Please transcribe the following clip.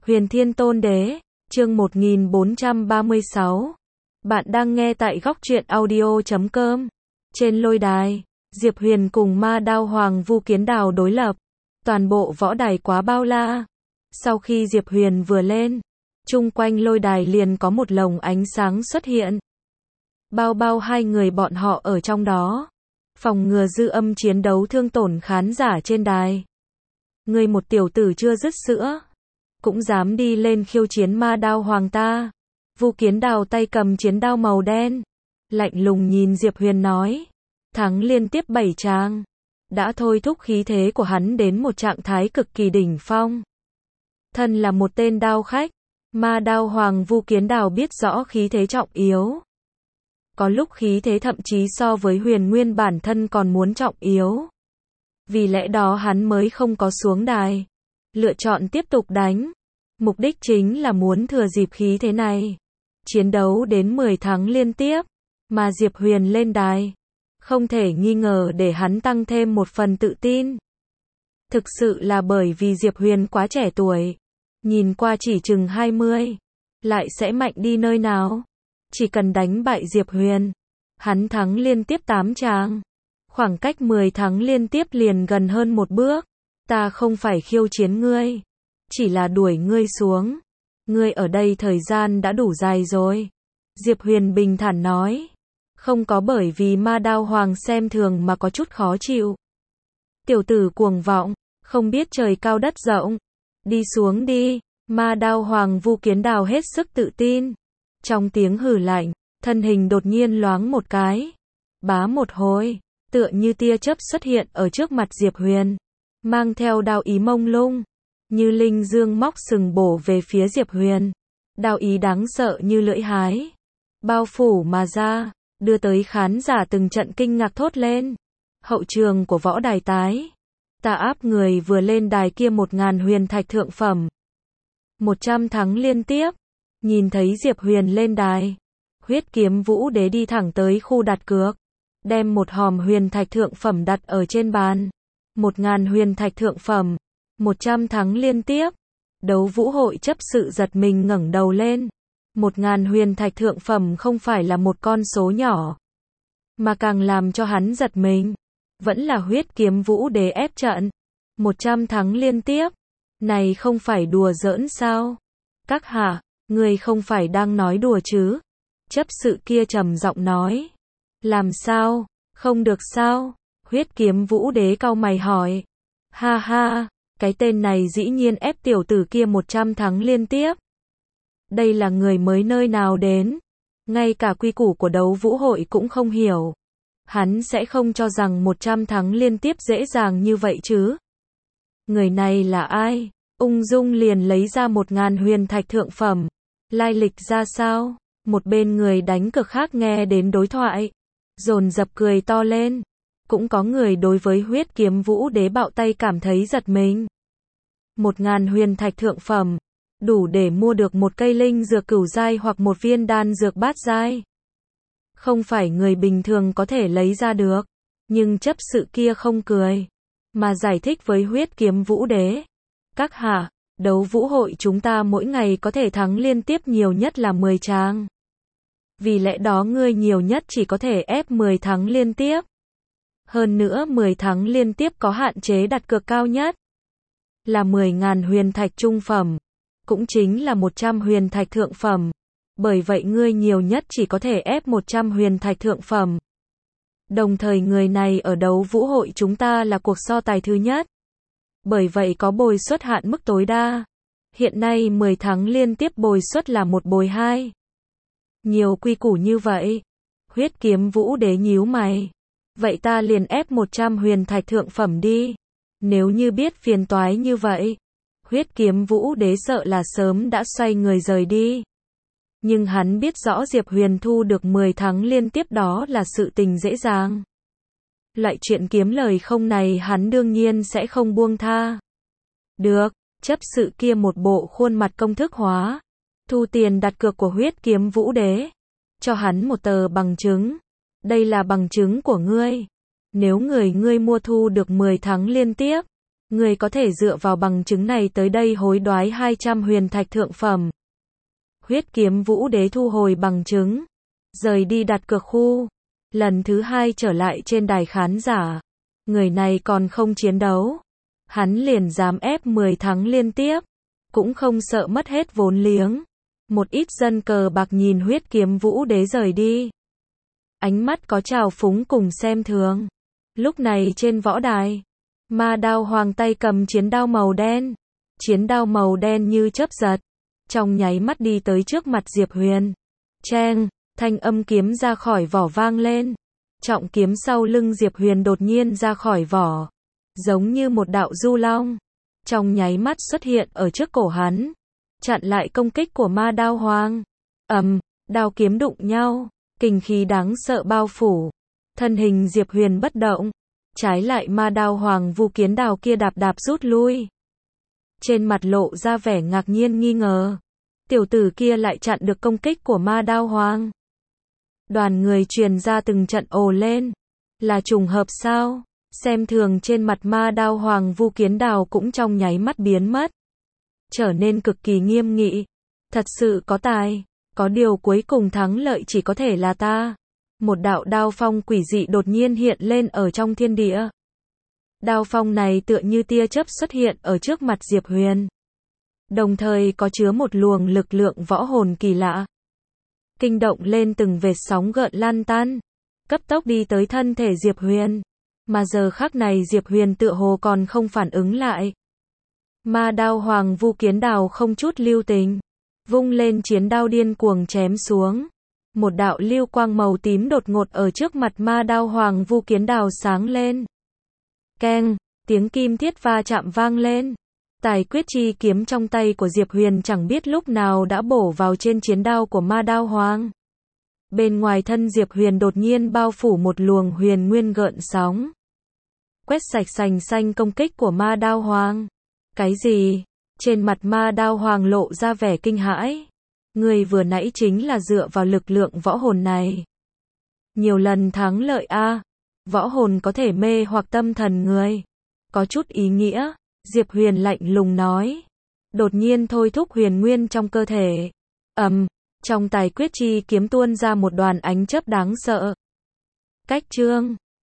Huyền Thiên Tôn Đế, chương 1436. Bạn đang nghe tại góc truyện audio.com. Trên lôi đài, Diệp Huyền cùng Ma Đao Hoàng Vu Kiến Đào đối lập. Toàn bộ võ đài quá bao la. Sau khi Diệp Huyền vừa lên, chung quanh lôi đài liền có một lồng ánh sáng xuất hiện. Bao bao hai người bọn họ ở trong đó, phòng ngừa dư âm chiến đấu thương tổn khán giả trên đài. Ngươi một tiểu tử chưa dứt sữa, cũng dám đi lên khiêu chiến Ma Đao Hoàng ta. Vu Kiến Đào tay cầm chiến đao màu đen, lạnh lùng nhìn Diệp Huyền nói, thắng liên tiếp 7 tràng, đã thôi thúc khí thế của hắn đến một trạng thái cực kỳ đỉnh phong. Thân là một tên đao khách, Ma Đao Hoàng Vu Kiến Đào biết rõ khí thế trọng yếu. Có lúc khí thế thậm chí so với Huyền Nguyên bản thân còn muốn trọng yếu. Vì lẽ đó hắn mới không có xuống đài, lựa chọn tiếp tục đánh. Mục đích chính là muốn thừa dịp khí thế này, chiến đấu đến 10 tháng liên tiếp, mà Diệp Huyền lên đài, không thể nghi ngờ để hắn tăng thêm một phần tự tin. Thực sự là bởi vì Diệp Huyền quá trẻ tuổi, nhìn qua chỉ chừng 20, lại sẽ mạnh đi nơi nào. Chỉ cần đánh bại Diệp Huyền, hắn thắng liên tiếp 8 tràng. Khoảng cách 10 tháng liên tiếp liền gần hơn một bước. Ta không phải khiêu chiến ngươi, chỉ là đuổi ngươi xuống. Ngươi ở đây thời gian đã đủ dài rồi. Diệp Huyền bình thản nói. Không có bởi vì Ma Đao Hoàng xem thường mà có chút khó chịu. Tiểu tử cuồng vọng, không biết trời cao đất rộng. Đi xuống đi. Ma Đao Hoàng Vu Kiến Đào hết sức tự tin. Trong tiếng hừ lạnh, thân hình đột nhiên loáng một cái. Bá một hồi, tựa như tia chớp xuất hiện ở trước mặt Diệp Huyền, mang theo đao ý mông lung, như linh dương móc sừng bổ về phía Diệp Huyền. Đao ý đáng sợ như lưỡi hái, bao phủ mà ra, đưa tới khán giả từng trận kinh ngạc thốt lên. Hậu trường của võ đài tái, ta áp người vừa lên đài kia 1000 huyền thạch thượng phẩm, 100 thắng liên tiếp. Nhìn thấy Diệp Huyền lên đài, Huyết Kiếm Vũ Đế đi thẳng tới khu đặt cược, đem một hòm huyền thạch thượng phẩm đặt ở trên bàn. 1000 huyền thạch thượng phẩm, 100 thắng liên tiếp. Đấu vũ hội chấp sự giật mình ngẩng đầu lên. 1000 huyền thạch thượng phẩm không phải là một con số nhỏ, mà càng làm cho hắn giật mình, vẫn là Huyết Kiếm Vũ Đế ép trận. 100 thắng liên tiếp, này không phải đùa giỡn sao? Các hạ, người không phải đang nói đùa chứ? Chấp sự kia trầm giọng nói. Làm sao? Không được sao? Huyết Kiếm Vũ Đế cau mày hỏi. Ha ha, cái tên này dĩ nhiên ép tiểu tử kia 100 thắng liên tiếp. Đây là người mới nơi nào đến? Ngay cả quy củ của đấu vũ hội cũng không hiểu. Hắn sẽ không cho rằng 100 thắng liên tiếp dễ dàng như vậy chứ? Người này là ai? Ung dung liền lấy ra 1000 huyền thạch thượng phẩm. Lai lịch ra sao? Một bên người đánh cược khác nghe đến đối thoại, dồn dập cười to lên. Cũng có người đối với Huyết Kiếm Vũ Đế bạo tay cảm thấy giật mình. 1000 huyền thạch thượng phẩm, đủ để mua được một cây linh dược cửu giai hoặc một viên đan dược bát giai. Không phải người bình thường có thể lấy ra được. Nhưng chấp sự kia không cười, mà giải thích với Huyết Kiếm Vũ Đế. Các hạ, đấu vũ hội chúng ta mỗi ngày có thể thắng liên tiếp nhiều nhất là 10 tràng. Vì lẽ đó ngươi nhiều nhất chỉ có thể ép 10 thắng liên tiếp. Hơn nữa 10 thắng liên tiếp có hạn chế đặt cược cao nhất, là 10.000 huyền thạch trung phẩm, cũng chính là 100 huyền thạch thượng phẩm. Bởi vậy ngươi nhiều nhất chỉ có thể ép 100 huyền thạch thượng phẩm. Đồng thời người này ở đấu vũ hội chúng ta là cuộc so tài thứ nhất. Bởi vậy có bồi suất hạn mức tối đa. Hiện nay 10 thắng liên tiếp bồi suất là 1 bồi 2. Nhiều quy củ như vậy. Huyết Kiếm Vũ Đế nhíu mày. Vậy ta liền ép 100 huyền thạch thượng phẩm đi. Nếu như biết phiền toái như vậy, Huyết Kiếm Vũ Đế sợ là sớm đã xoay người rời đi. Nhưng hắn biết rõ Diệp Huyền thu được 10 thắng liên tiếp đó là sự tình dễ dàng. Loại chuyện kiếm lời không này hắn đương nhiên sẽ không buông tha. Được, chấp sự kia một bộ khuôn mặt công thức hóa. Thu tiền đặt cược của Huyết Kiếm Vũ Đế. Cho hắn một tờ bằng chứng. Đây là bằng chứng của ngươi. Nếu ngươi mua thu được 10 thắng liên tiếp, Người có thể dựa vào bằng chứng này tới đây hối đoái 200 huyền thạch thượng phẩm. Huyết kiếm vũ đế thu hồi bằng chứng, rời đi đặt cược khu. Lần thứ 2 trở lại trên đài khán giả. Người này còn không chiến đấu. Hắn liền dám ép 10 thắng liên tiếp. Cũng không sợ mất hết vốn liếng. Một ít dân cờ bạc nhìn huyết kiếm vũ đế rời đi. Ánh mắt có trào phúng cùng xem thường. Lúc này trên võ đài, Ma Đao Hoàng tay cầm chiến đao màu đen. Chiến đao màu đen như chớp giật. Trong nháy mắt đi tới trước mặt Diệp Huyền. Cheng, thanh âm kiếm ra khỏi vỏ vang lên. Trọng kiếm sau lưng Diệp Huyền đột nhiên ra khỏi vỏ. Giống như một đạo du long. Trong nháy mắt xuất hiện ở trước cổ hắn. Chặn lại công kích của Ma Đao Hoàng. Đao kiếm đụng nhau. Kình khí đáng sợ bao phủ. Thân hình Diệp Huyền bất động. Trái lại Ma Đao Hoàng Vu Kiến Đào kia đạp đạp rút lui. Trên mặt lộ ra vẻ ngạc nhiên nghi ngờ. Tiểu tử kia lại chặn được công kích của Ma Đao Hoàng. Đoàn người truyền ra từng trận ồ lên. Là trùng hợp sao? Xem thường trên mặt Ma Đao Hoàng Vu Kiến Đào cũng trong nháy mắt biến mất. Trở nên cực kỳ nghiêm nghị. Thật sự có tài. Có điều cuối cùng thắng lợi chỉ có thể là ta. Một đạo đao phong quỷ dị đột nhiên hiện lên ở trong thiên địa. Đao phong này tựa như tia chớp xuất hiện ở trước mặt Diệp Huyền. Đồng thời có chứa một luồng lực lượng võ hồn kỳ lạ. Kinh động lên từng vệt sóng gợn lan tan. Cấp tốc đi tới thân thể Diệp Huyền. Mà giờ khắc này Diệp Huyền tựa hồ còn không phản ứng lại. Ma Đao Hoàng Vu Kiến Đào không chút lưu tình. Vung lên chiến đao điên cuồng chém xuống. Một đạo lưu quang màu tím đột ngột ở trước mặt Ma Đao Hoàng Vu Kiến Đào sáng lên. Keng, tiếng kim thiết va chạm vang lên. Tài quyết chi kiếm trong tay của Diệp Huyền chẳng biết lúc nào đã bổ vào trên chiến đao của Ma Đao Hoàng. Bên ngoài thân Diệp Huyền đột nhiên bao phủ một luồng huyền nguyên gợn sóng. Quét sạch sành xanh công kích của Ma Đao Hoàng. Cái gì? Trên mặt Ma Đao Hoàng lộ ra vẻ kinh hãi. Người vừa nãy chính là dựa vào lực lượng võ hồn này. Nhiều lần thắng lợi a. Võ hồn có thể mê hoặc tâm thần người. Có chút ý nghĩa. Diệp Huyền lạnh lùng nói. Đột nhiên thôi thúc huyền nguyên trong cơ thể. Trong tài quyết chi kiếm tuôn ra một đoàn ánh chớp đáng sợ. Cách chương